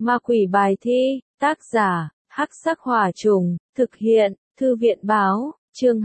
Ma quỷ bài thi, tác giả, Hắc Sắc Hỏa Trùng, thực hiện, Thư viện báo, chương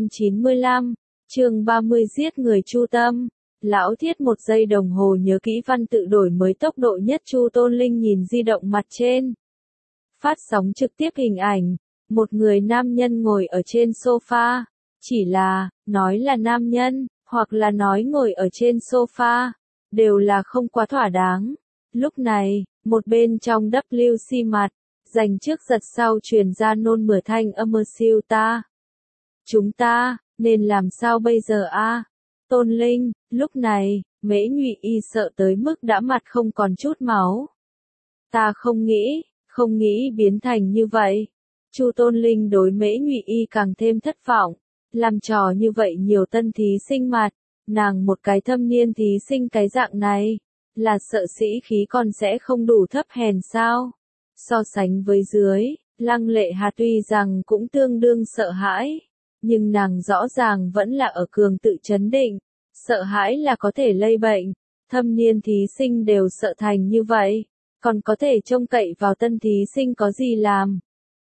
295, chương 30 giết người Chu Tâm. Lão Thiết 1 giây đồng hồ nhớ kỹ văn tự đổi mới tốc độ nhất. Chu Tôn Linh nhìn di động mặt trên. Phát sóng trực tiếp hình ảnh. Một người nam nhân ngồi ở trên sofa. Chỉ là, nói là nam nhân, hoặc là nói ngồi ở trên sofa, đều là không quá thỏa đáng. Lúc này, một bên trong WC mặt, dành trước giật sau truyền ra nôn mửa thanh âm siêu ta. Chúng ta, nên làm sao bây giờ a? Tôn Linh, lúc này, Mễ Nhụy Y sợ tới mức đã mặt không còn chút máu. Ta không nghĩ biến thành như vậy. Chu Tôn Linh đối Mễ Nhụy Y càng thêm thất vọng. Làm trò như vậy nhiều tân thí sinh mặt, nàng một cái thâm niên thí sinh cái dạng này, là sợ sĩ khí còn sẽ không đủ thấp hèn sao? So sánh với dưới, Lăng Lệ Hà tuy rằng cũng tương đương sợ hãi, nhưng nàng rõ ràng vẫn là ở cường tự trấn định, sợ hãi là có thể lây bệnh, thâm niên thí sinh đều sợ thành như vậy, còn có thể trông cậy vào tân thí sinh có gì làm.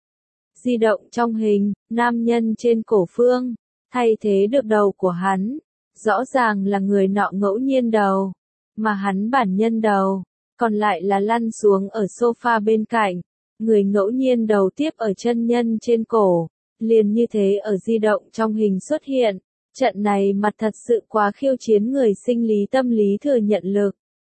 Di động trong hình, nam nhân trên cổ Phương, thay thế được đầu của hắn, rõ ràng là người nọ ngẫu nhiên đầu, mà hắn bản nhân đầu, còn lại là lăn xuống ở sofa bên cạnh, người ngẫu nhiên đầu tiếp ở chân nhân trên cổ, liền như thế ở di động trong hình xuất hiện, trận này mặt thật sự quá khiêu chiến người sinh lý tâm lý thừa nhận lực.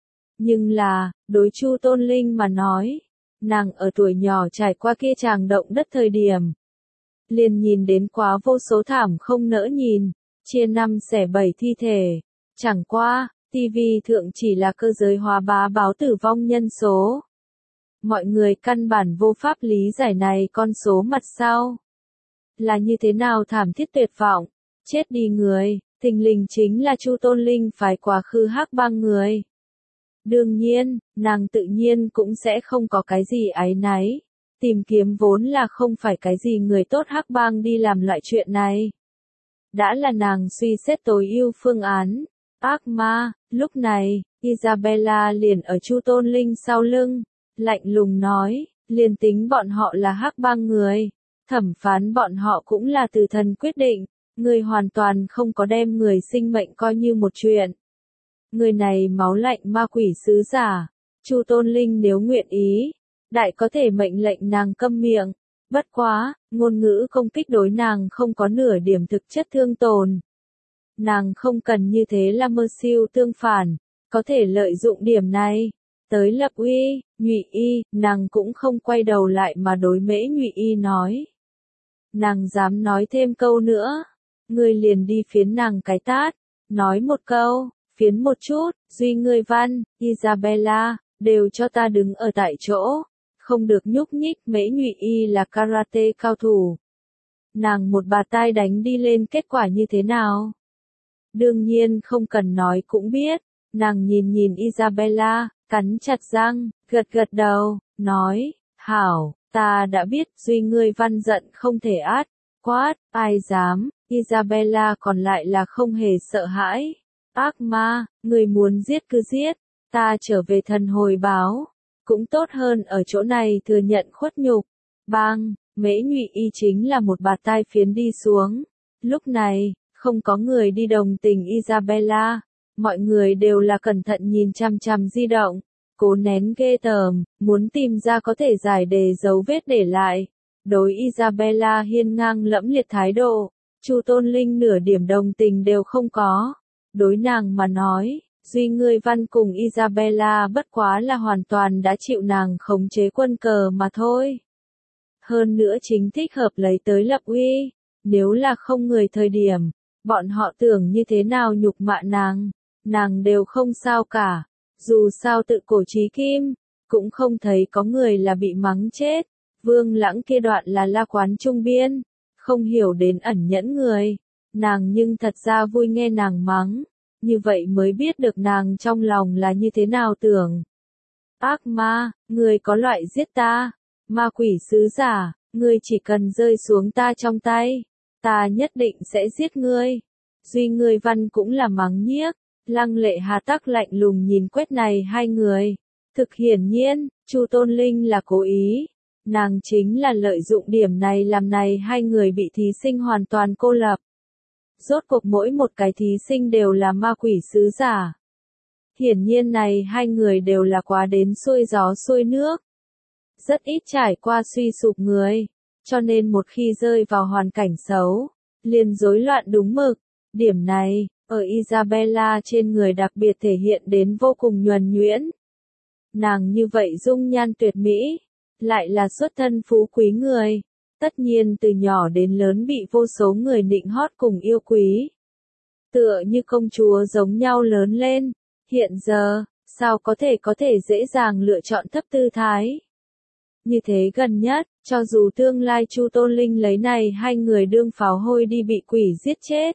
Nhưng là, đối Chu Tôn Linh mà nói, nàng ở tuổi nhỏ trải qua kia tràng động đất thời điểm, liền nhìn đến quá vô số thảm không nỡ nhìn, chia 5 xẻ 7 thi thể, chẳng qua, TV thượng chỉ là cơ giới hóa bá báo tử vong nhân số. Mọi người căn bản vô pháp lý giải này con số mặt sau. Là như thế nào thảm thiết tuyệt vọng, chết đi người, thình lình chính là Chu Tôn Linh phái quá khứ hắc bang người. Đương nhiên, nàng tự nhiên cũng sẽ không có cái gì áy náy. Tìm kiếm vốn là không phải cái gì người tốt hắc bang đi làm loại chuyện này. Đã là nàng suy xét tối ưu phương án. Ác ma, lúc này, Isabella liền ở Chu Tôn Linh sau lưng, lạnh lùng nói, liền tính bọn họ là hắc bang người, thẩm phán bọn họ cũng là từ thần quyết định, người hoàn toàn không có đem người sinh mệnh coi như một chuyện. Người này máu lạnh ma quỷ sứ giả, Chu Tôn Linh nếu nguyện ý, đại có thể mệnh lệnh nàng câm miệng, bất quá, ngôn ngữ công kích đối nàng không có nửa điểm thực chất thương tổn. Nàng không cần như thế là mơ siêu tương phản, có thể lợi dụng điểm này. Tới lập uy, Nhụy Y, nàng cũng không quay đầu lại mà đối Mễ Nhụy Y nói. Nàng dám nói thêm câu nữa, ngươi liền đi phiến nàng cái tát, nói một câu, phiến một chút, duy ngươi văn, Isabella, đều cho ta đứng ở tại chỗ, không được nhúc nhích. Mễ Nhụy Y là karate cao thủ. Nàng một bạt tai đánh đi lên kết quả như thế nào? Đương nhiên không cần nói cũng biết, nàng nhìn Isabella, cắn chặt răng, gật đầu, nói, hảo, ta đã biết, duy ngươi văn giận không thể át, quát, ai dám, Isabella còn lại là không hề sợ hãi, ác ma, người muốn giết cứ giết, ta trở về thần hồi báo, cũng tốt hơn ở chỗ này thừa nhận khuất nhục, bang, Mễ Nhụy Y chính là một bạt tai phiến đi xuống, lúc này, không có người đi đồng tình Isabella, mọi người đều là cẩn thận nhìn chằm chằm di động, cố nén ghê tởm, muốn tìm ra có thể giải đề dấu vết để lại. Đối Isabella hiên ngang lẫm liệt thái độ, Chu Tôn Linh nửa điểm đồng tình đều không có. Đối nàng mà nói, duy ngươi văn cùng Isabella bất quá là hoàn toàn đã chịu nàng khống chế quân cờ mà thôi. Hơn nữa chính thích hợp lấy tới lập uy, nếu là không người thời điểm, bọn họ tưởng như thế nào nhục mạ nàng đều không sao cả. Dù sao tự cổ chí kim, cũng không thấy có người là bị mắng chết. Vương Lãng kia đoạn là la quán trung biên, không hiểu đến ẩn nhẫn người. Nàng nhưng thật ra vui nghe nàng mắng, như vậy mới biết được nàng trong lòng là như thế nào tưởng. Ác ma, người có loại giết ta, ma quỷ sứ giả, ngươi chỉ cần rơi xuống ta trong tay, ta nhất định sẽ giết ngươi. Duy ngươi văn cũng là mắng nhiếc. Lăng Lệ Hà tắc lạnh lùng nhìn quét này hai người, Thực hiển nhiên, Chu Tôn Linh là cố ý. Nàng chính là lợi dụng điểm này làm này hai người bị thí sinh hoàn toàn cô lập. Rốt cuộc mỗi một cái thí sinh đều là ma quỷ sứ giả. Hiển nhiên này hai người đều là quá đến xuôi gió xuôi nước. Rất ít trải qua suy sụp người, cho nên một khi rơi vào hoàn cảnh xấu, liền rối loạn đúng mực. Điểm này, ở Isabella trên người đặc biệt thể hiện đến vô cùng nhuần nhuyễn. Nàng như vậy dung nhan tuyệt mỹ, lại là xuất thân phú quý người, tất nhiên từ nhỏ đến lớn bị vô số người nịnh hót cùng yêu quý. Tựa như công chúa giống nhau lớn lên, hiện giờ, sao có thể dễ dàng lựa chọn thấp tư thái. Như thế gần nhất, cho dù tương lai Chu Tôn Linh lấy này hai người đương pháo hôi đi bị quỷ giết chết,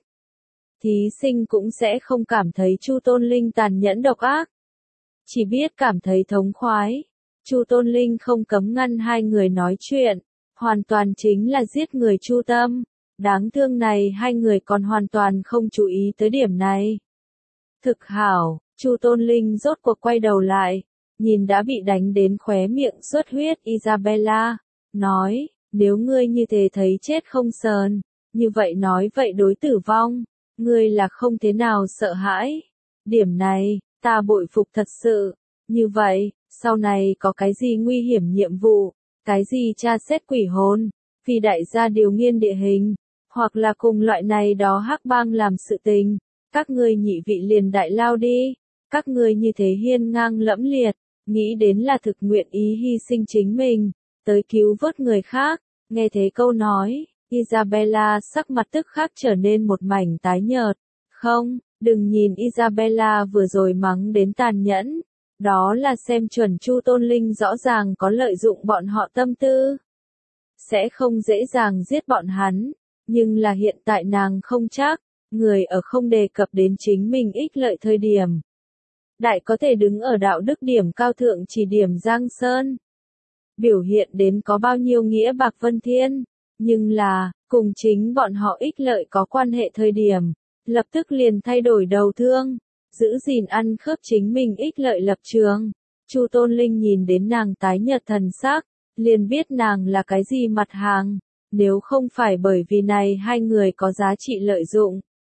thí sinh cũng sẽ không cảm thấy Chu Tôn Linh tàn nhẫn độc ác, chỉ biết cảm thấy thống khoái. Chu Tôn Linh không cấm ngăn hai người nói chuyện, hoàn toàn chính là giết người chu tâm. Đáng thương này hai người còn hoàn toàn không chú ý tới điểm này. Thực hảo, Chu Tôn Linh rốt cuộc quay đầu lại, nhìn đã bị đánh đến khóe miệng xuất huyết Isabella, nói, nếu ngươi như thế thấy chết không sờn, như vậy nói vậy đối tử vong, ngươi là không thế nào sợ hãi. Điểm này, ta bội phục thật sự. Như vậy, sau này có cái gì nguy hiểm nhiệm vụ, cái gì tra xét quỷ hồn, vì đại gia điều nghiên địa hình, hoặc là cùng loại này đó hắc bang làm sự tình, các ngươi nhị vị liền đại lao đi, các ngươi như thế hiên ngang lẫm liệt, nghĩ đến là thực nguyện ý hy sinh chính mình, tới cứu vớt người khác. Nghe thế câu nói, Isabella sắc mặt tức khắc trở nên một mảnh tái nhợt. Không, đừng nhìn Isabella vừa rồi mắng đến tàn nhẫn, đó là xem chuẩn Chu Tôn Linh rõ ràng có lợi dụng bọn họ tâm tư, sẽ không dễ dàng giết bọn hắn, nhưng là hiện tại nàng không chắc, người ở không đề cập đến chính mình ích lợi thời điểm. Đại có thể đứng ở đạo đức điểm cao thượng chỉ điểm Giang Sơn. Biểu hiện đến có bao nhiêu nghĩa bạc vân thiên, nhưng là, cùng chính bọn họ ích lợi có quan hệ thời điểm, lập tức liền thay đổi đầu thương, giữ gìn ăn khớp chính mình ích lợi lập trường. Chu Tôn Linh nhìn đến nàng tái nhợt thần sắc, liền biết nàng là cái gì mặt hàng, nếu không phải bởi vì này hai người có giá trị lợi dụng,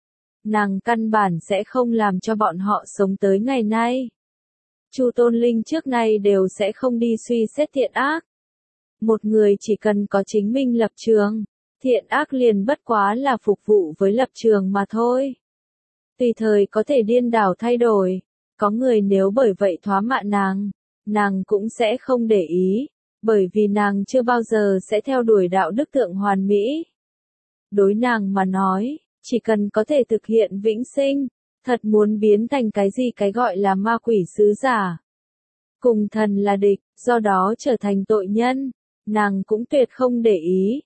nàng căn bản sẽ không làm cho bọn họ sống tới ngày nay. Chu Tôn Linh trước nay đều sẽ không đi suy xét thiện ác. Một người chỉ cần có chính mình lập trường, thiện ác liền bất quá là phục vụ với lập trường mà thôi. Tùy thời có thể điên đảo thay đổi, có người nếu bởi vậy thoá mạ nàng cũng sẽ không để ý, bởi vì nàng chưa bao giờ sẽ theo đuổi đạo đức thượng hoàn mỹ. Đối nàng mà nói, chỉ cần có thể thực hiện vĩnh sinh, thật muốn biến thành cái gì cái gọi là ma quỷ sứ giả, cùng thần là địch, do đó trở thành tội nhân, nàng cũng tuyệt không để ý.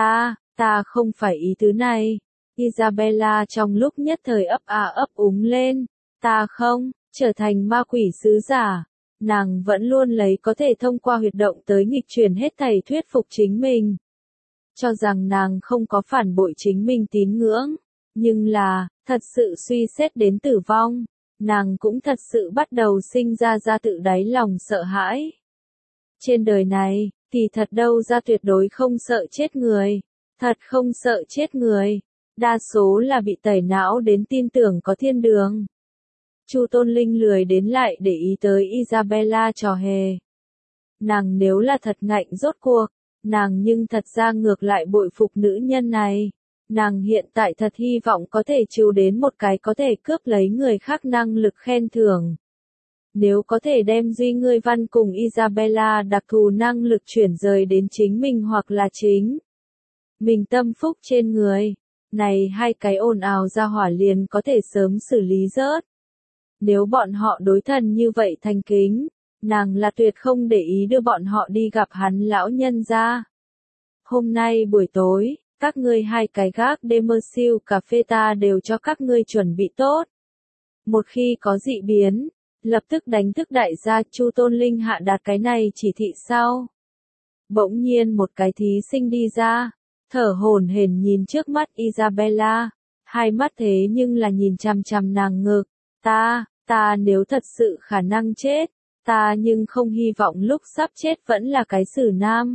Ta không phải ý tứ này. Isabella trong lúc nhất thời ấp úng lên, ta không, trở thành ma quỷ sứ giả. Nàng vẫn luôn lấy có thể thông qua huyệt động tới nghịch chuyển hết thảy thuyết phục chính mình. Cho rằng nàng không có phản bội chính mình tín ngưỡng. Nhưng là, thật sự suy xét đến tử vong, nàng cũng thật sự bắt đầu sinh ra tự đáy lòng sợ hãi. Trên đời này, thì thật đâu ra tuyệt đối không sợ chết người. Thật không sợ chết người. Đa số là bị tẩy não đến tin tưởng có thiên đường. Chu Tôn Linh lười đến lại để ý tới Isabella trò hề. Nàng nếu là thật ngạnh rốt cuộc, nàng nhưng thật ra ngược lại bội phục nữ nhân này. Nàng hiện tại thật hy vọng có thể chiếu đến một cái có thể cướp lấy người khác năng lực khen thưởng. Nếu có thể đem Duy Ngươi Văn cùng Isabella đặc thù năng lực chuyển rời đến chính mình hoặc là chính mình tâm phúc trên người, này hai cái ồn ào ra hỏa liền có thể sớm xử lý rớt. Nếu bọn họ đối thần như vậy thành kính, nàng là tuyệt không để ý đưa bọn họ đi gặp hắn lão nhân gia. Hôm nay buổi tối, các ngươi hai cái gác Demersiu cà phê ta đều cho các ngươi chuẩn bị tốt. Một khi có dị biến, lập tức đánh thức đại gia. Chu Tôn Linh hạ đạt cái này chỉ thị sau. Bỗng nhiên một cái thí sinh đi ra, thở hổn hển nhìn trước mắt Isabella, hai mắt thế nhưng là nhìn chằm chằm nàng ngực. Ta nếu thật sự khả năng chết, ta nhưng không hy vọng lúc sắp chết vẫn là cái xử nam.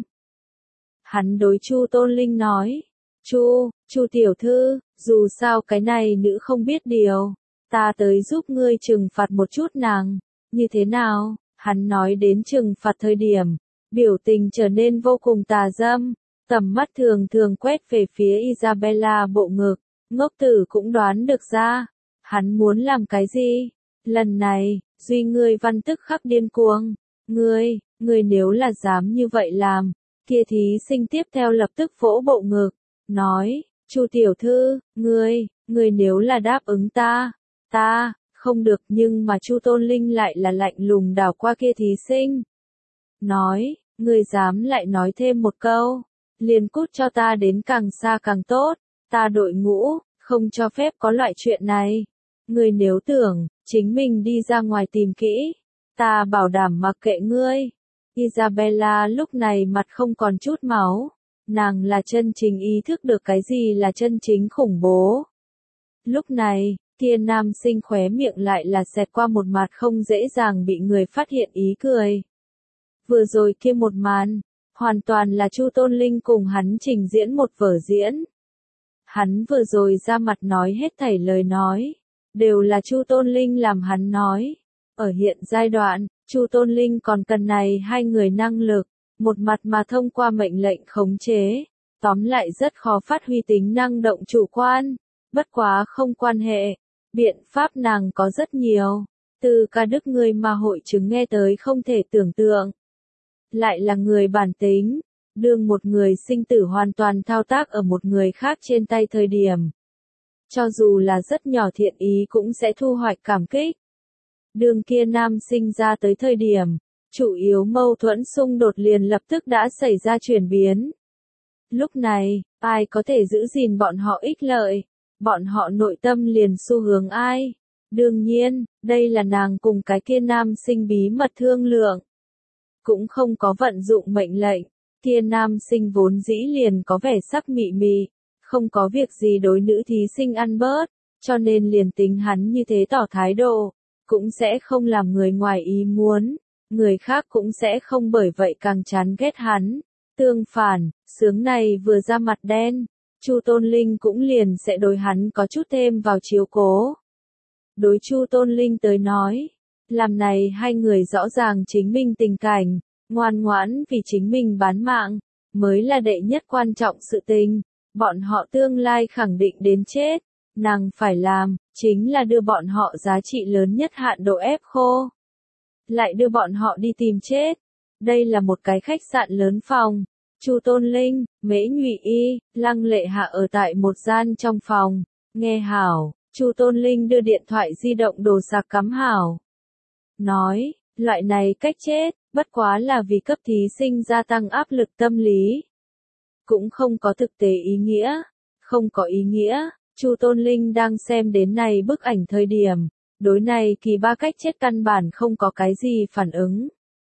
Hắn đối Chu Tôn Linh nói, Chu tiểu thư, dù sao cái này nữ không biết điều, ta tới giúp ngươi trừng phạt một chút nàng, như thế nào? Hắn nói đến trừng phạt thời điểm, biểu tình trở nên vô cùng tà dâm, tầm mắt thường thường quét về phía Isabella bộ ngực, ngốc tử cũng đoán được ra, hắn muốn làm cái gì? Lần này, Duy ngươi văn tức khắc điên cuồng, ngươi nếu là dám như vậy làm, kia thí sinh tiếp theo lập tức vỗ bộ ngực, nói, Chu tiểu thư, ngươi nếu là đáp ứng ta, không được, nhưng mà Chu Tôn Linh lại là lạnh lùng đảo qua kia thí sinh. Nói, ngươi dám lại nói thêm một câu, liền cút cho ta đến càng xa càng tốt, ta đội ngũ, không cho phép có loại chuyện này. Ngươi nếu tưởng, chính mình đi ra ngoài tìm kỹ, ta bảo đảm mặc kệ ngươi. Isabella lúc này mặt không còn chút máu, nàng là chân chính ý thức được cái gì là chân chính khủng bố. Lúc này, kia nam sinh khóe miệng lại là xẹt qua một mặt không dễ dàng bị người phát hiện ý cười. Vừa rồi kia một màn, hoàn toàn là Chu Tôn Linh cùng hắn trình diễn một vở diễn. Hắn vừa rồi ra mặt nói hết thảy lời nói, đều là Chu Tôn Linh làm hắn nói. Ở hiện giai đoạn, Chu Tôn Linh còn cần này hai người năng lực, một mặt mà thông qua mệnh lệnh khống chế, tóm lại rất khó phát huy tính năng động chủ quan, bất quá không quan hệ, biện pháp nàng có rất nhiều, từ ca đức người mà hội chứng nghe tới không thể tưởng tượng. Lại là người bản tính, đương một người sinh tử hoàn toàn thao tác ở một người khác trên tay thời điểm. Cho dù là rất nhỏ thiện ý cũng sẽ thu hoạch cảm kích. Đường kia nam sinh ra tới thời điểm, chủ yếu mâu thuẫn xung đột liền lập tức đã xảy ra chuyển biến. Lúc này, ai có thể giữ gìn bọn họ ích lợi, bọn họ nội tâm liền xu hướng ai. Đương nhiên, đây là nàng cùng cái kia nam sinh bí mật thương lượng. Cũng không có vận dụng mệnh lệnh, kia nam sinh vốn dĩ liền có vẻ sắc mị mị, không có việc gì đối nữ thí sinh ăn bớt, cho nên liền tính hắn như thế tỏ thái độ, cũng sẽ không làm người ngoài ý muốn, người khác cũng sẽ không bởi vậy càng chán ghét hắn. Tương phản, sướng này vừa ra mặt đen, Chu Tôn Linh cũng liền sẽ đối hắn có chút thêm vào chiếu cố. Đối Chu Tôn Linh tới nói, làm này hai người rõ ràng chính mình tình cảnh, ngoan ngoãn vì chính mình bán mạng, mới là đệ nhất quan trọng sự tình, bọn họ tương lai khẳng định đến chết, nàng phải làm, chính là đưa bọn họ giá trị lớn nhất hạn độ ép khô. Lại đưa bọn họ đi tìm chết. Đây là một cái khách sạn lớn phòng. Chu Tôn Linh, Mễ Nhụy Y, Lăng Lệ Hạ ở tại một gian trong phòng. Nghe hảo, Chu Tôn Linh đưa điện thoại di động đồ sạc cắm hảo. Nói, loại này cách chết, bất quá là vì cấp thí sinh gia tăng áp lực tâm lý. Cũng không có thực tế ý nghĩa. Không có ý nghĩa, Chu Tôn Linh đang xem đến này bức ảnh thời điểm. Đối này kỳ ba cách chết căn bản không có cái gì phản ứng.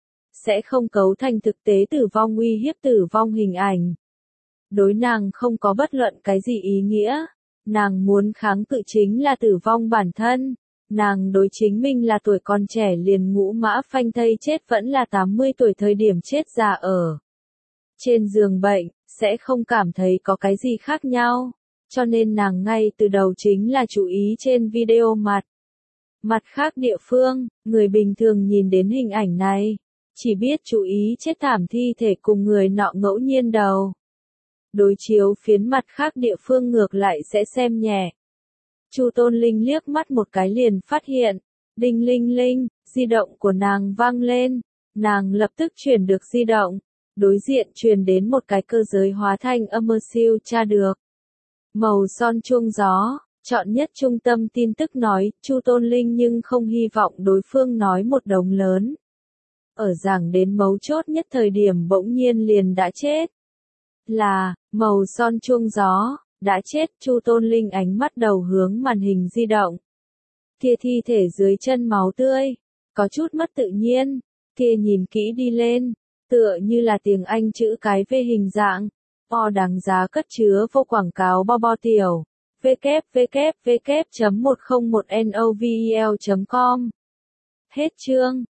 Sẽ không cấu thành thực tế tử vong uy hiếp tử vong hình ảnh. Đối nàng không có bất luận cái gì ý nghĩa. Nàng muốn kháng cự chính là tử vong bản thân. Nàng đối chính mình là tuổi còn trẻ liền ngũ mã phanh thây chết vẫn là 80 tuổi thời điểm chết già ở trên giường bệnh, sẽ không cảm thấy có cái gì khác nhau. Cho nên nàng ngay từ đầu chính là chú ý trên video mặt. Mặt khác địa phương, người bình thường nhìn đến hình ảnh này, chỉ biết chú ý chết thảm thi thể cùng người nọ ngẫu nhiên đầu. Đối chiếu phiến mặt khác địa phương ngược lại sẽ xem nhẹ. Chu Tôn Linh liếc mắt một cái liền phát hiện, đinh linh linh, di động của nàng vang lên, nàng lập tức chuyển được di động, đối diện truyền đến một cái cơ giới hóa thanh âm siêu tra được. Màu son chuông gió. Chọn nhất trung tâm tin tức nói, Chu Tôn Linh nhưng không hy vọng đối phương nói một đống lớn. Ở giảng đến mấu chốt nhất thời điểm bỗng nhiên liền đã chết. Là, màu son chuông gió, đã chết, Chu Tôn Linh ánh mắt đầu hướng màn hình di động. Kia thi thể dưới chân máu tươi, có chút mất tự nhiên, kia nhìn kỹ đi lên, tựa như là tiếng Anh chữ cái V hình dạng, o đáng giá cất chứa vô quảng cáo bo tiểu. www.101novel.com. Hết chương.